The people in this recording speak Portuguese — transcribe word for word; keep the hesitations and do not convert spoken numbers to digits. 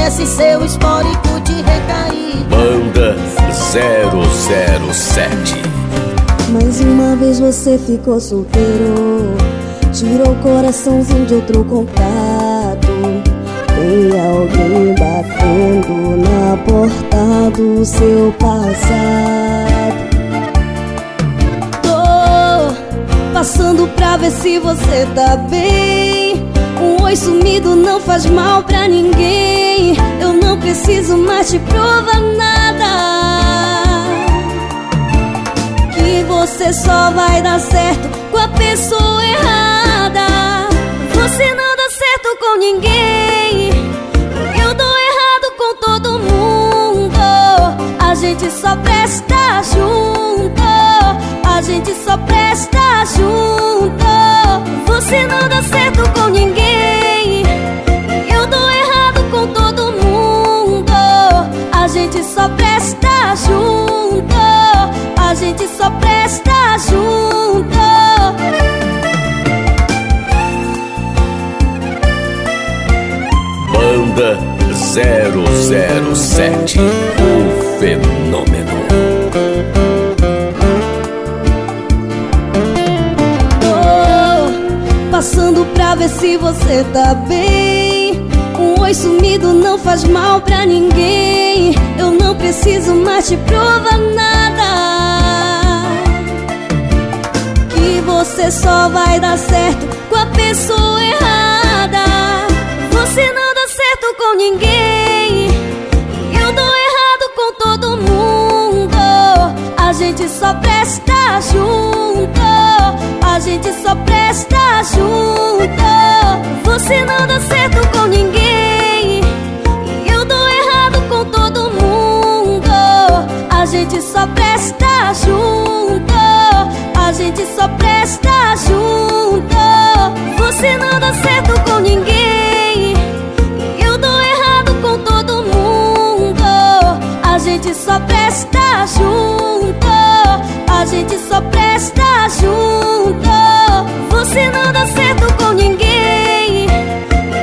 conhece seu histórico de recair. Banda zero zero sete. Mais uma vez você ficou solteiro, tirou o coraçãozinho de outro contato. Tem alguém batendo na porta do seu passado. Tô passando pra ver se você tá bem. Um oi sumido não faz mal pra ninguém. Eu não preciso mais te provar nada, que você só vai dar certo com a pessoa errada. Você não dá certo com ninguém, eu dou errado com todo mundo. A gente só presta junto, a gente só presta junto. Você não dá certo com ninguém, eu dou errado com todo mundo. A gente só presta junto, a gente só presta junto. Banda zero zero sete, o fenômeno. Tô passando pra ver se você tá bem. Um oi sumido não faz mal pra ninguém. Eu não preciso mais te provar nada, que você só vai dar certo com a pessoa errada. Você não dá certo com ninguém, eu dou errado com todo mundo. A gente só presta junto, a gente só presta junto. Você não dá certo com ninguém, eu dou errado com todo mundo. A gente só presta junto, a gente só presta junto. Você não dá certo com ninguém, eu dou errado com todo mundo. A gente só presta